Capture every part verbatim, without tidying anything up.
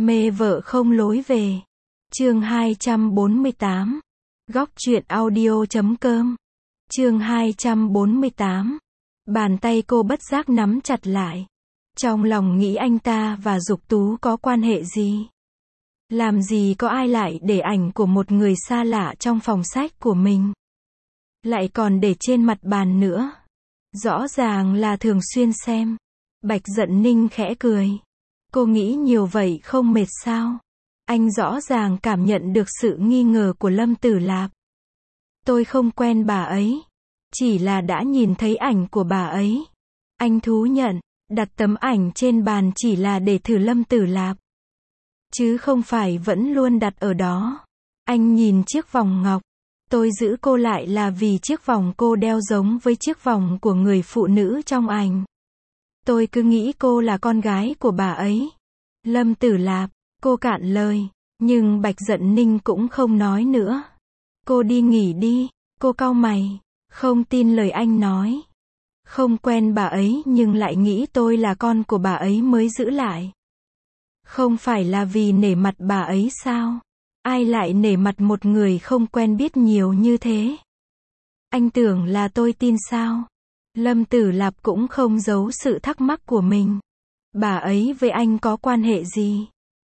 Mê vợ không lối về. Chương hai trăm bốn mươi tám. Góc truyện audio chấm com. Chương hai trăm bốn mươi tám. Bàn tay cô bất giác nắm chặt lại. Trong lòng nghĩ anh ta và Dục Tú có quan hệ gì? Làm gì có ai lại để ảnh của một người xa lạ trong phòng sách của mình? Lại còn để trên mặt bàn nữa. Rõ ràng là thường xuyên xem. Bạch Dận Ninh khẽ cười. Cô nghĩ nhiều vậy không mệt sao? Anh rõ ràng cảm nhận được sự nghi ngờ của Lâm Tử Lạp. Tôi không quen bà ấy. Chỉ là đã nhìn thấy ảnh của bà ấy. Anh thú nhận, đặt tấm ảnh trên bàn chỉ là để thử Lâm Tử Lạp. Chứ không phải vẫn luôn đặt ở đó. Anh nhìn chiếc vòng ngọc. Tôi giữ cô lại là vì chiếc vòng cô đeo giống với chiếc vòng của người phụ nữ trong ảnh. Tôi cứ nghĩ cô là con gái của bà ấy. Lâm Tử Lạp, cô cạn lời, nhưng Bạch Dận Ninh cũng không nói nữa. Cô đi nghỉ đi, cô cau mày, không tin lời anh nói. Không quen bà ấy nhưng lại nghĩ tôi là con của bà ấy mới giữ lại. Không phải là vì nể mặt bà ấy sao? Ai lại nể mặt một người không quen biết nhiều như thế? Anh tưởng là tôi tin sao? Lâm Tử Lạp cũng không giấu sự thắc mắc của mình. Bà ấy với anh có quan hệ gì?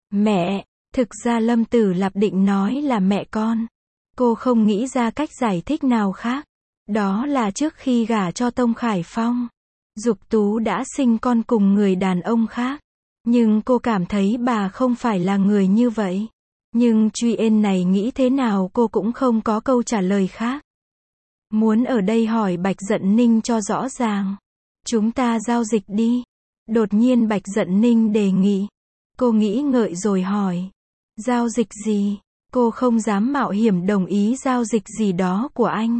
Mẹ, thực ra Lâm Tử Lạp định nói là mẹ con. Cô không nghĩ ra cách giải thích nào khác. Đó là trước khi gả cho Tông Khải Phong, Dục Tú đã sinh con cùng người đàn ông khác. Nhưng cô cảm thấy bà không phải là người như vậy. Nhưng chuyện này nghĩ thế nào cô cũng không có câu trả lời khác. Muốn ở đây hỏi Bạch Dận Ninh cho rõ ràng. Chúng ta giao dịch đi. Đột nhiên Bạch Dận Ninh đề nghị. Cô nghĩ ngợi rồi hỏi. Giao dịch gì? Cô không dám mạo hiểm đồng ý giao dịch gì đó của anh.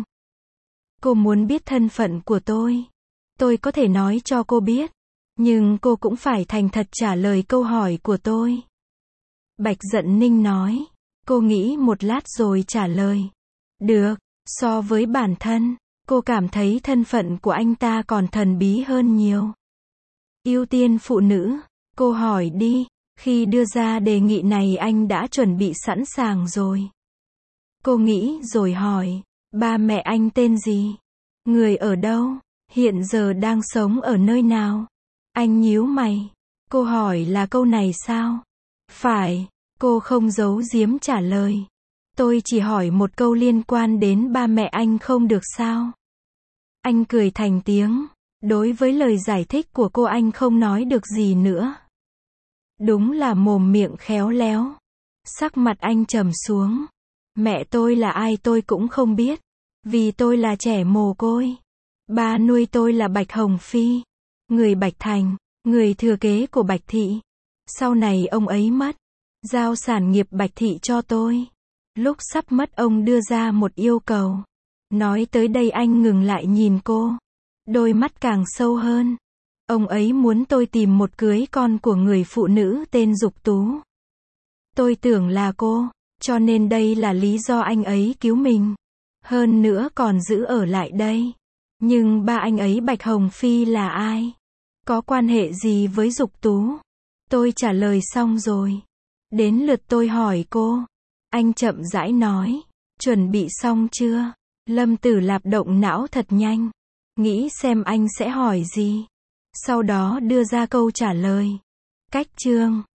Cô muốn biết thân phận của tôi. Tôi có thể nói cho cô biết. Nhưng cô cũng phải thành thật trả lời câu hỏi của tôi. Bạch Dận Ninh nói. Cô nghĩ một lát rồi trả lời. Được, so với bản thân, cô cảm thấy thân phận của anh ta còn thần bí hơn nhiều. Ưu tiên phụ nữ, cô hỏi đi. Khi đưa ra đề nghị này anh đã chuẩn bị sẵn sàng rồi. Cô nghĩ rồi hỏi. Ba mẹ anh tên gì? Người ở đâu? Hiện giờ đang sống ở nơi nào? Anh nhíu mày. Cô hỏi là câu này sao? Phải, cô không giấu giếm trả lời. Tôi chỉ hỏi một câu liên quan đến ba mẹ anh không được sao? Anh cười thành tiếng. Đối với lời giải thích của cô anh không nói được gì nữa. Đúng là mồm miệng khéo léo. Sắc mặt anh trầm xuống. Mẹ tôi là ai tôi cũng không biết. Vì tôi là trẻ mồ côi. Ba nuôi tôi là Bạch Hồng Phi. Người Bạch Thành, người thừa kế của Bạch Thị. Sau này ông ấy mất. Giao sản nghiệp Bạch Thị cho tôi. Lúc sắp mất ông đưa ra một yêu cầu. Nói tới đây anh ngừng lại nhìn cô. Đôi mắt càng sâu hơn. Ông ấy muốn tôi tìm một cưới con của người phụ nữ tên Dục Tú. Tôi tưởng là cô, cho nên đây là lý do anh ấy cứu mình. Hơn nữa còn giữ ở lại đây. Nhưng ba anh ấy Bạch Hồng Phi là ai? Có quan hệ gì với Dục Tú? Tôi trả lời xong rồi. Đến lượt tôi hỏi cô. Anh chậm rãi nói. Chuẩn bị xong chưa? Lâm Tử Lạp động não thật nhanh. Nghĩ xem anh sẽ hỏi gì. Sau đó đưa ra câu trả lời. Cách chương.